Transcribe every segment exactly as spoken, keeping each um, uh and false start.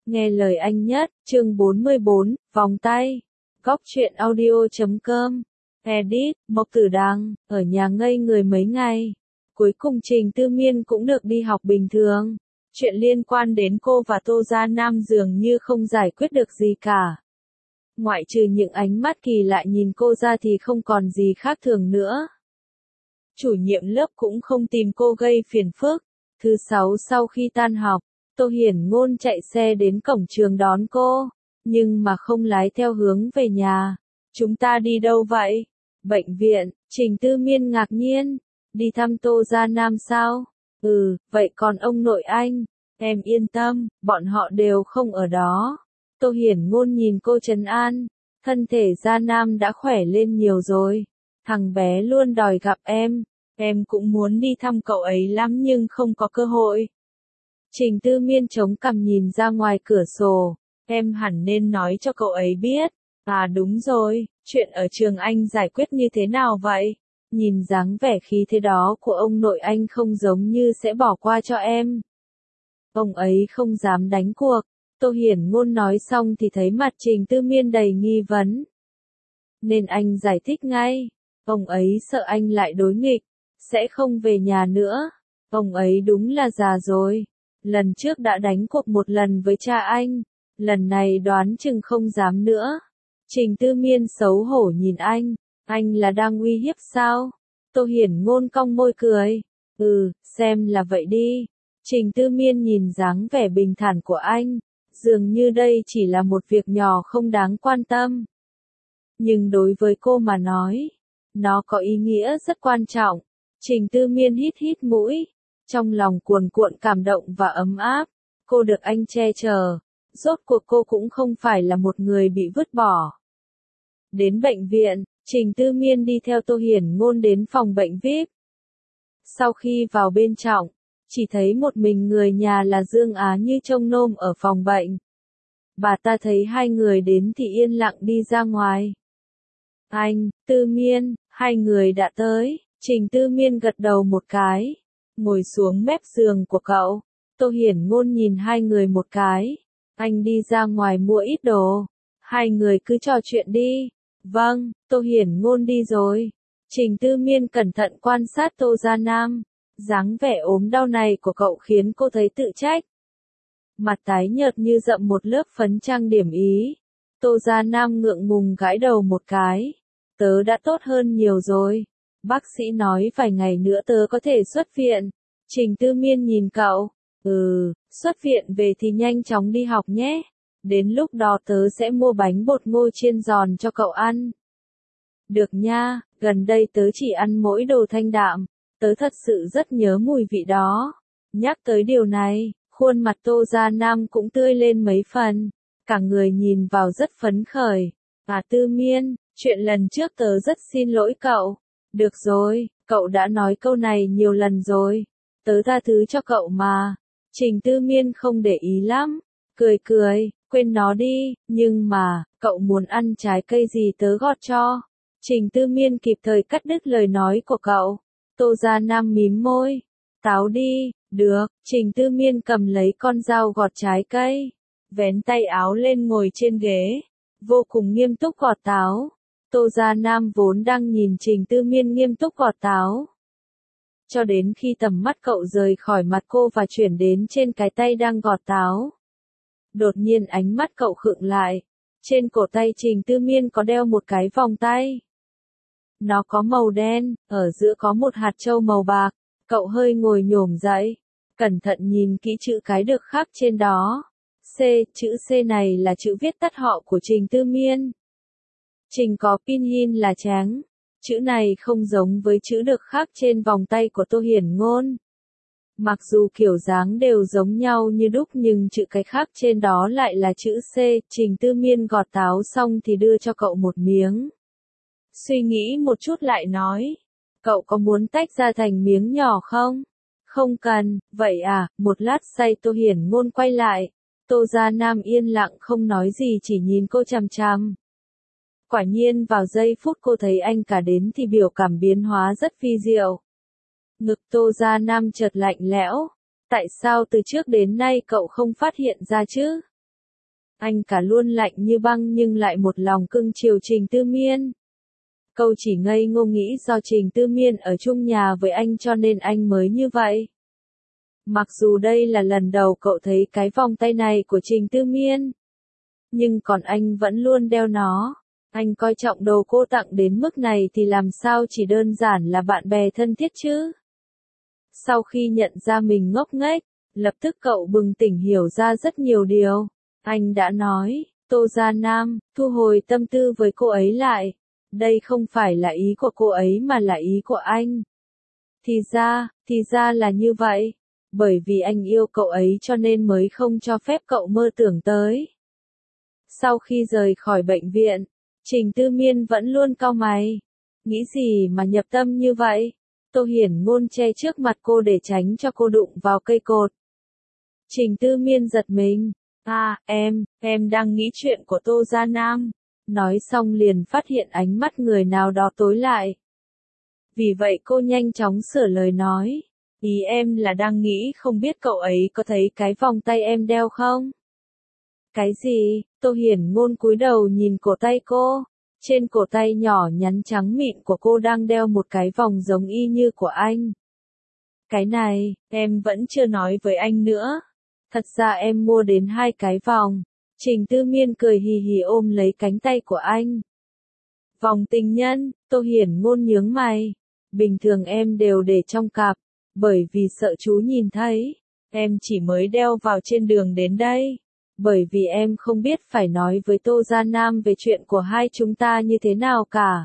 Nghe lời anh nhất, chương bốn mươi bốn, vòng tay. Góc truyện audio chấm com. Edit, Mộc Tử Đằng, ở nhà ngây người mấy ngày. Cuối cùng Trình Tư Miên cũng được đi học bình thường. Chuyện liên quan đến cô và Tô Gia Nam dường như không giải quyết được gì cả. Ngoại trừ những ánh mắt kỳ lạ nhìn cô ra thì không còn gì khác thường nữa. Chủ nhiệm lớp cũng không tìm cô gây phiền phức. Thứ sáu sau khi tan học, Tô Hiển Ngôn chạy xe đến cổng trường đón cô, nhưng mà không lái theo hướng về nhà. Chúng ta đi đâu vậy? Bệnh viện. Trình Tư Miên ngạc nhiên. Đi thăm Tô Gia Nam sao? Ừ, vậy còn ông nội anh? Em yên tâm, bọn họ đều không ở đó. Tô Hiển Ngôn nhìn cô trấn an. Thân thể Gia Nam đã khỏe lên nhiều rồi. Thằng bé luôn đòi gặp em. Em cũng muốn đi thăm cậu ấy lắm nhưng không có cơ hội. Trình Tư Miên chống cằm nhìn ra ngoài cửa sổ. Em hẳn nên nói cho cậu ấy biết. À đúng rồi, chuyện ở trường anh giải quyết như thế nào vậy? Nhìn dáng vẻ khí thế đó của ông nội anh không giống như sẽ bỏ qua cho em. Ông ấy không dám đánh cuộc. Tô Hiển Ngôn nói xong thì thấy mặt Trình Tư Miên đầy nghi vấn. Nên anh giải thích ngay. Ông ấy sợ anh lại đối nghịch, sẽ không về nhà nữa. Ông ấy đúng là già rồi. Lần trước đã đánh cuộc một lần với cha anh. Lần này đoán chừng không dám nữa. Trình Tư Miên xấu hổ nhìn anh. Anh là đang uy hiếp sao? Tô Hiển Ngôn cong môi cười. Ừ, xem là vậy đi. Trình Tư Miên nhìn dáng vẻ bình thản của anh. Dường như đây chỉ là một việc nhỏ không đáng quan tâm. Nhưng đối với cô mà nói, nó có ý nghĩa rất quan trọng. Trình Tư Miên hít hít mũi. Trong lòng cuồn cuộn cảm động và ấm áp. Cô được anh che chở. Rốt cuộc cô cũng không phải là một người bị vứt bỏ. Đến bệnh viện, Trình Tư Miên đi theo Tô Hiển Ngôn đến phòng bệnh vi ai pi. Sau khi vào bên trong, chỉ thấy một mình người nhà là Dương Á Như trông nom ở phòng bệnh. Bà ta thấy hai người đến thì yên lặng đi ra ngoài. Anh, Tư Miên, hai người đã tới. Trình Tư Miên gật đầu một cái. Ngồi xuống mép giường của cậu. Tô Hiển Ngôn nhìn hai người một cái. Anh đi ra ngoài mua ít đồ. Hai người cứ trò chuyện đi. Vâng, Tô Hiển Ngôn đi rồi. Trình Tư Miên cẩn thận quan sát Tô Gia Nam. Dáng vẻ ốm đau này của cậu khiến cô thấy tự trách. Mặt tái nhợt như dậm một lớp phấn trang điểm ý. Tô Gia Nam ngượng ngùng gãi đầu một cái. Tớ đã tốt hơn nhiều rồi. Bác sĩ nói vài ngày nữa tớ có thể xuất viện. Trình Tư Miên nhìn cậu. Ừ, xuất viện về thì nhanh chóng đi học nhé. Đến lúc đó tớ sẽ mua bánh bột ngô chiên giòn cho cậu ăn. Được nha, gần đây tớ chỉ ăn mỗi đồ thanh đạm. Tớ thật sự rất nhớ mùi vị đó. Nhắc tới điều này, khuôn mặt Tô Gia Nam cũng tươi lên mấy phần. Cả người nhìn vào rất phấn khởi. À Tư Miên, chuyện lần trước tớ rất xin lỗi cậu. Được rồi, cậu đã nói câu này nhiều lần rồi. Tớ tha thứ cho cậu mà. Trình Tư Miên không để ý lắm. Cười cười, quên nó đi, nhưng mà, cậu muốn ăn trái cây gì tớ gọt cho. Trình Tư Miên kịp thời cắt đứt lời nói của cậu. Tô Gia Nam mím môi. Táo đi, được. Trình Tư Miên cầm lấy con dao gọt trái cây. Vén tay áo lên ngồi trên ghế. Vô cùng nghiêm túc gọt táo. Tô Gia Nam vốn đang nhìn Trình Tư Miên nghiêm túc gọt táo. Cho đến khi tầm mắt cậu rời khỏi mặt cô và chuyển đến trên cái tay đang gọt táo. Đột nhiên ánh mắt cậu khựng lại. Trên cổ tay Trình Tư Miên có đeo một cái vòng tay. Nó có màu đen, ở giữa có một hạt châu màu bạc. Cậu hơi ngồi nhổm dậy. Cẩn thận nhìn kỹ chữ cái được khắc trên đó. C, chữ C này là chữ viết tắt họ của Trình Tư Miên. Trình có pinyin là trắng. Chữ này không giống với chữ được khắc trên vòng tay của Tô Hiển Ngôn. Mặc dù kiểu dáng đều giống nhau như đúc nhưng chữ cái khắc trên đó lại là chữ C. Trình Tư Miên gọt táo xong thì đưa cho cậu một miếng. Suy nghĩ một chút lại nói. Cậu có muốn tách ra thành miếng nhỏ không? Không cần, vậy à, một lát say Tô Hiển Ngôn quay lại. Tô Gia Nam yên lặng không nói gì chỉ nhìn cô chằm chằm. Quả nhiên vào giây phút cô thấy anh cả đến thì biểu cảm biến hóa rất phi diệu. Ngực Tô Gia Nam chợt lạnh lẽo. Tại sao từ trước đến nay cậu không phát hiện ra chứ? Anh cả luôn lạnh như băng nhưng lại một lòng cưng chiều Trình Tư Miên. Câu chỉ ngây ngô nghĩ do Trình Tư Miên ở chung nhà với anh cho nên anh mới như vậy. Mặc dù đây là lần đầu cậu thấy cái vòng tay này của Trình Tư Miên, nhưng còn anh vẫn luôn đeo nó. Anh coi trọng đồ cô tặng đến mức này thì làm sao chỉ đơn giản là bạn bè thân thiết chứ. Sau khi nhận ra mình ngốc nghếch, lập tức cậu bừng tỉnh hiểu ra rất nhiều điều. Anh đã nói, Tô Gia Nam, thu hồi tâm tư với cô ấy lại. Đây không phải là ý của cô ấy mà là ý của anh. Thì ra, thì ra là như vậy. Bởi vì anh yêu cậu ấy cho nên mới không cho phép cậu mơ tưởng tới. Sau khi rời khỏi bệnh viện, Trình Tư Miên vẫn luôn cau mày. Nghĩ gì mà nhập tâm như vậy? Tô Hiển Ngôn che trước mặt cô để tránh cho cô đụng vào cây cột. Trình Tư Miên giật mình. À, em, em đang nghĩ chuyện của Tô Gia Nam. Nói xong liền phát hiện ánh mắt người nào đó tối lại. Vì vậy cô nhanh chóng sửa lời nói. Ý em là đang nghĩ không biết cậu ấy có thấy cái vòng tay em đeo không? Cái gì? Tô Hiển Ngôn cúi đầu nhìn cổ tay cô. Trên cổ tay nhỏ nhắn trắng mịn của cô đang đeo một cái vòng giống y như của anh. Cái này, em vẫn chưa nói với anh nữa. Thật ra em mua đến hai cái vòng. Trình Tư Miên cười hì hì ôm lấy cánh tay của anh. Vòng tình nhân, Tô Hiển Ngôn nhướng mày. Bình thường em đều để trong cặp, bởi vì sợ chú nhìn thấy. Em chỉ mới đeo vào trên đường đến đây. Bởi vì em không biết phải nói với Tô Gia Nam về chuyện của hai chúng ta như thế nào cả.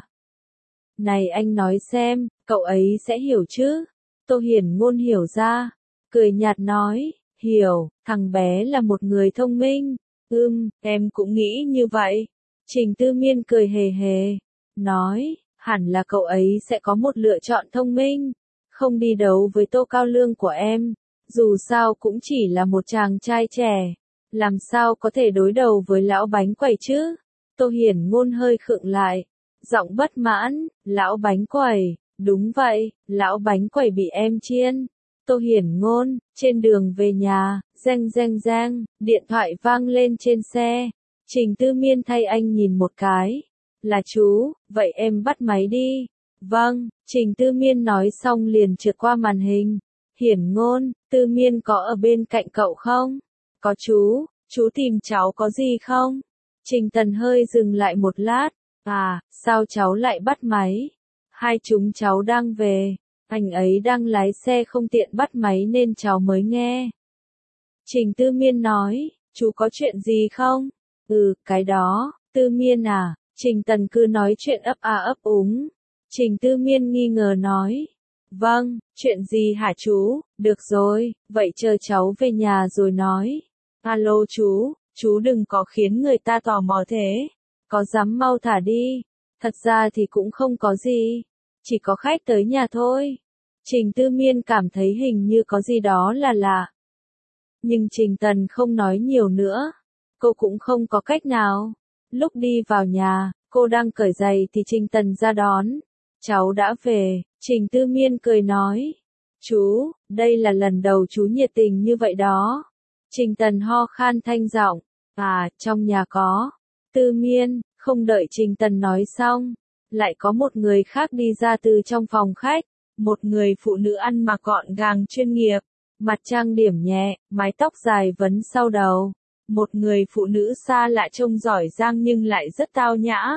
Này anh nói xem, cậu ấy sẽ hiểu chứ? Tô Hiển Ngôn hiểu ra. Cười nhạt nói, hiểu, thằng bé là một người thông minh. Ừm, em cũng nghĩ như vậy. Trình Tư Miên cười hề hề. Nói, hẳn là cậu ấy sẽ có một lựa chọn thông minh. Không đi đấu với Tô Cao Lương của em. Dù sao cũng chỉ là một chàng trai trẻ. Làm sao có thể đối đầu với lão bánh quẩy chứ? Tô Hiển Ngôn hơi khựng lại. Giọng bất mãn, lão bánh quẩy. Đúng vậy, lão bánh quẩy bị em chiên. Tô Hiển Ngôn, trên đường về nhà, reng reng reng, điện thoại vang lên trên xe. Trình Tư Miên thay anh nhìn một cái. Là chú, vậy em bắt máy đi. Vâng, Trình Tư Miên nói xong liền trượt qua màn hình. Hiển Ngôn, Tư Miên có ở bên cạnh cậu không? Có chú, chú tìm cháu có gì không? Trình Tần hơi dừng lại một lát. À, sao cháu lại bắt máy? Hai chúng cháu đang về. Anh ấy đang lái xe không tiện bắt máy nên cháu mới nghe. Trình Tư Miên nói, chú có chuyện gì không? Ừ, cái đó, Tư Miên à, Trình Tần cứ nói chuyện ấp a ấp úng. Trình Tư Miên nghi ngờ nói, vâng, chuyện gì hả chú? Được rồi, vậy chờ cháu về nhà rồi nói. Alo chú, chú đừng có khiến người ta tò mò thế. Có dám mau thả đi. Thật ra thì cũng không có gì. Chỉ có khách tới nhà thôi. Trình Tư Miên cảm thấy hình như có gì đó là lạ. Nhưng Trình Tần không nói nhiều nữa. Cô cũng không có cách nào. Lúc đi vào nhà, cô đang cởi giày thì Trình Tần ra đón. Cháu đã về, Trình Tư Miên cười nói. Chú, đây là lần đầu chú nhiệt tình như vậy đó. Trình Tần ho khan thanh giọng. À, trong nhà có. Tư Miên, không đợi Trình Tần nói xong. Lại có một người khác đi ra từ trong phòng khách. Một người phụ nữ ăn mặc gọn gàng chuyên nghiệp. Mặt trang điểm nhẹ, mái tóc dài vấn sau đầu. Một người phụ nữ xa lạ trông giỏi giang nhưng lại rất tao nhã.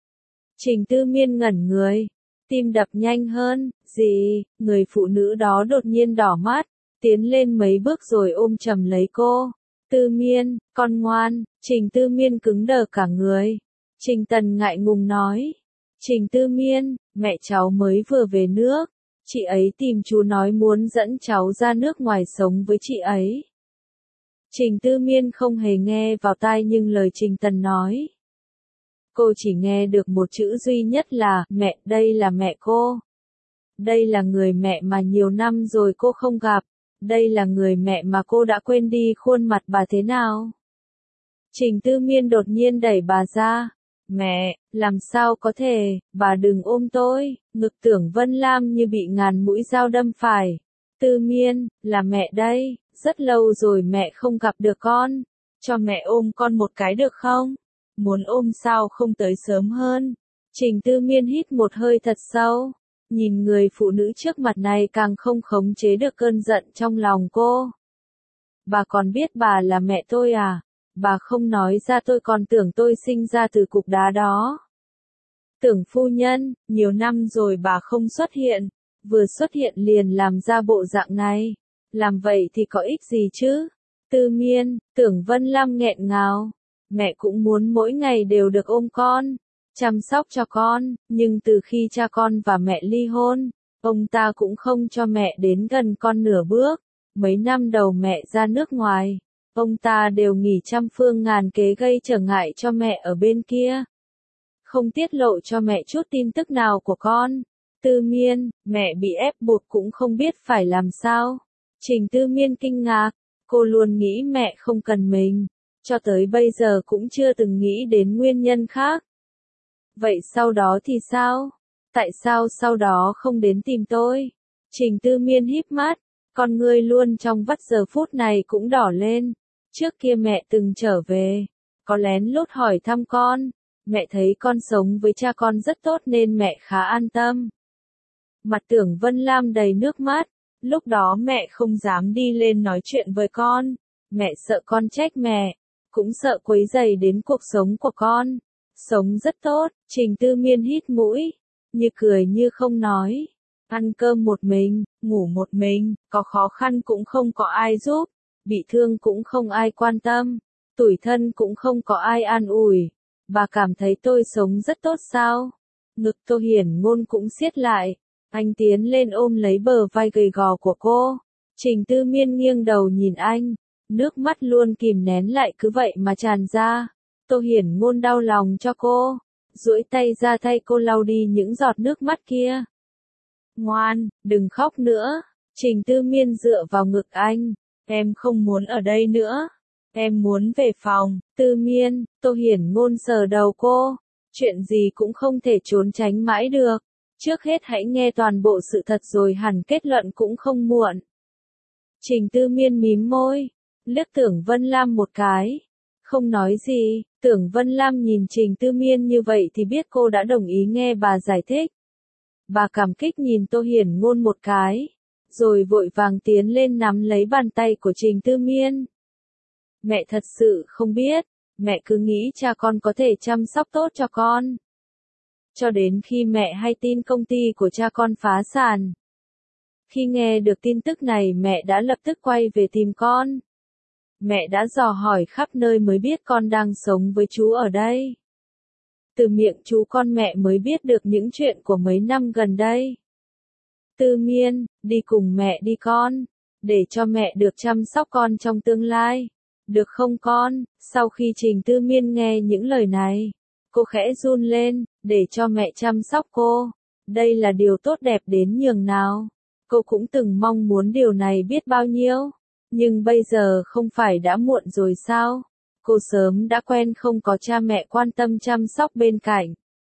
Trình Tư Miên ngẩn người. Tim đập nhanh hơn. Gì? Người phụ nữ đó đột nhiên đỏ mắt. Tiến lên mấy bước rồi ôm chầm lấy cô. Tư Miên, con ngoan. Trình Tư Miên cứng đờ cả người. Trình Tần ngại ngùng nói. Trình Tư Miên, mẹ cháu mới vừa về nước. Chị ấy tìm chú nói muốn dẫn cháu ra nước ngoài sống với chị ấy. Trình Tư Miên không hề nghe vào tai nhưng lời Trình Tần nói. Cô chỉ nghe được một chữ duy nhất là mẹ, đây là mẹ cô. Đây là người mẹ mà nhiều năm rồi cô không gặp. Đây là người mẹ mà cô đã quên đi khuôn mặt bà thế nào. Trình Tư Miên đột nhiên đẩy bà ra. Mẹ, làm sao có thể, bà đừng ôm tôi. Ngực Tưởng Vân Lam như bị ngàn mũi dao đâm phải. Tư Miên, là mẹ đây, rất lâu rồi mẹ không gặp được con. cho mẹ ôm con một cái được không? Muốn ôm sao không tới sớm hơn? Trình Tư Miên hít một hơi thật sâu, nhìn người phụ nữ trước mặt này càng không khống chế được cơn giận trong lòng cô. Bà còn biết bà là mẹ tôi à? Bà không nói ra tôi còn tưởng tôi sinh ra từ cục đá đó. Tưởng phu nhân, nhiều năm rồi bà không xuất hiện, vừa xuất hiện liền làm ra bộ dạng này. Làm vậy thì có ích gì chứ? Tư Miên, Tưởng Vân Lam nghẹn ngào. Mẹ cũng muốn mỗi ngày đều được ôm con, chăm sóc cho con, nhưng từ khi cha con và mẹ ly hôn, ông ta cũng không cho mẹ đến gần con nửa bước. Mấy năm đầu mẹ ra nước ngoài, ông ta đều nghỉ trăm phương ngàn kế gây trở ngại cho mẹ ở bên kia. Không tiết lộ cho mẹ chút tin tức nào của con. Tư Miên, mẹ bị ép buộc cũng không biết phải làm sao. Trình Tư Miên kinh ngạc, cô luôn nghĩ mẹ không cần mình, cho tới bây giờ cũng chưa từng nghĩ đến nguyên nhân khác. Vậy sau đó thì sao? Tại sao sau đó không đến tìm tôi? Trình Tư Miên híp mắt, con ngươi luôn trong vắt giờ phút này cũng đỏ lên. Trước kia mẹ từng trở về, có lén lút hỏi thăm con. Mẹ thấy con sống với cha con rất tốt nên mẹ khá an tâm. Mặt Tưởng Vân Lam đầy nước mắt. Lúc đó mẹ không dám đi lên nói chuyện với con. Mẹ sợ con trách mẹ, cũng sợ quấy rầy đến cuộc sống của con. Sống rất tốt, Trình Tư Miên hít mũi, như cười như không nói. Ăn cơm một mình, ngủ một mình, có khó khăn cũng không có ai giúp, bị thương cũng không ai quan tâm, tủi thân cũng không có ai an ủi. Bà cảm thấy tôi sống rất tốt sao? Ngực Tô Hiển Ngôn cũng siết lại. Anh tiến lên ôm lấy bờ vai gầy gò của cô. Trình Tư Miên nghiêng đầu nhìn anh. Nước mắt luôn kìm nén lại cứ vậy mà tràn ra. Tô Hiển Ngôn đau lòng cho cô. Duỗi tay ra thay cô lau đi những giọt nước mắt kia. Ngoan, đừng khóc nữa. Trình Tư Miên dựa vào ngực anh. Em không muốn ở đây nữa. Em muốn về phòng. Tư Miên, Tô Hiển Ngôn sờ đầu cô. Chuyện gì cũng không thể trốn tránh mãi được. Trước hết hãy nghe toàn bộ sự thật rồi hẳn kết luận cũng không muộn. Trình Tư Miên mím môi, liếc Tưởng Vân Lam một cái. Không nói gì, Tưởng Vân Lam nhìn Trình Tư Miên như vậy thì biết cô đã đồng ý nghe bà giải thích. Bà cảm kích nhìn Tô Hiển Ngôn một cái, rồi vội vàng tiến lên nắm lấy bàn tay của Trình Tư Miên. Mẹ thật sự không biết, mẹ cứ nghĩ cha con có thể chăm sóc tốt cho con. Cho đến khi mẹ hay tin công ty của cha con phá sản. Khi nghe được tin tức này mẹ đã lập tức quay về tìm con. Mẹ đã dò hỏi khắp nơi mới biết con đang sống với chú ở đây. Từ miệng chú con mẹ mới biết được những chuyện của mấy năm gần đây. Tư Miên, đi cùng mẹ đi con, để cho mẹ được chăm sóc con trong tương lai. Được không con? Sau khi Trình Tư Miên nghe những lời này, cô khẽ run lên, để cho mẹ chăm sóc cô. Đây là điều tốt đẹp đến nhường nào. Cô cũng từng mong muốn điều này biết bao nhiêu. Nhưng bây giờ không phải đã muộn rồi sao? Cô sớm đã quen không có cha mẹ quan tâm chăm sóc bên cạnh.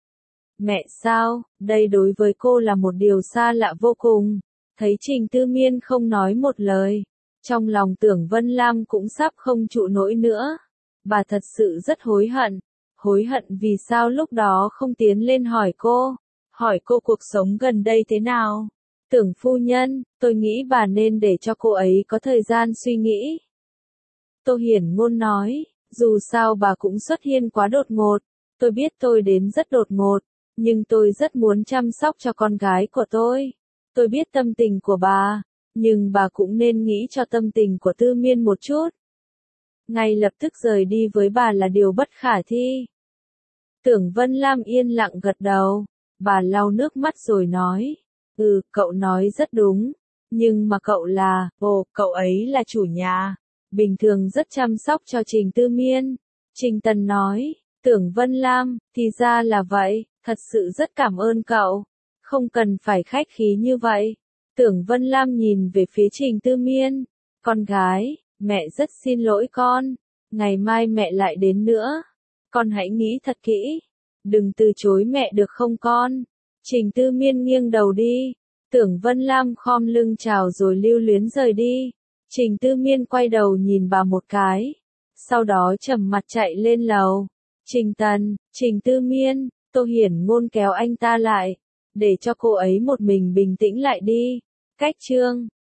Mẹ sao? Đây đối với cô là một điều xa lạ vô cùng. Thấy Trình Tư Miên không nói một lời. Trong lòng Tưởng Vân Lam cũng sắp không trụ nổi nữa. Bà thật sự rất hối hận. Hối hận vì sao lúc đó không tiến lên hỏi cô. Hỏi cô cuộc sống gần đây thế nào. Tưởng phu nhân, tôi nghĩ bà nên để cho cô ấy có thời gian suy nghĩ. Tô Hiển Ngôn nói, dù sao bà cũng xuất hiện quá đột ngột. Tôi biết tôi đến rất đột ngột, nhưng tôi rất muốn chăm sóc cho con gái của tôi. Tôi biết tâm tình của bà, nhưng bà cũng nên nghĩ cho tâm tình của Tư Miên một chút. Ngay lập tức rời đi với bà là điều bất khả thi. Tưởng Vân Lam yên lặng gật đầu, bà lau nước mắt rồi nói, ừ, cậu nói rất đúng, nhưng mà cậu là, ồ, cậu ấy là chủ nhà, bình thường rất chăm sóc cho Trình Tư Miên. Trình Tần nói, Tưởng Vân Lam, thì ra là vậy, thật sự rất cảm ơn cậu, không cần phải khách khí như vậy. Tưởng Vân Lam nhìn về phía Trình Tư Miên, con gái, mẹ rất xin lỗi con, ngày mai mẹ lại đến nữa, con hãy nghĩ thật kỹ, đừng từ chối mẹ được không con. Trình Tư Miên nghiêng đầu đi, Tưởng Vân Lam khom lưng chào rồi lưu luyến rời đi. Trình Tư Miên quay đầu nhìn bà một cái, sau đó trầm mặt chạy lên lầu. Trình Tần, Trình Tư Miên, Tô Hiển Ngôn kéo anh ta lại, để cho cô ấy một mình bình tĩnh lại đi. Cách chương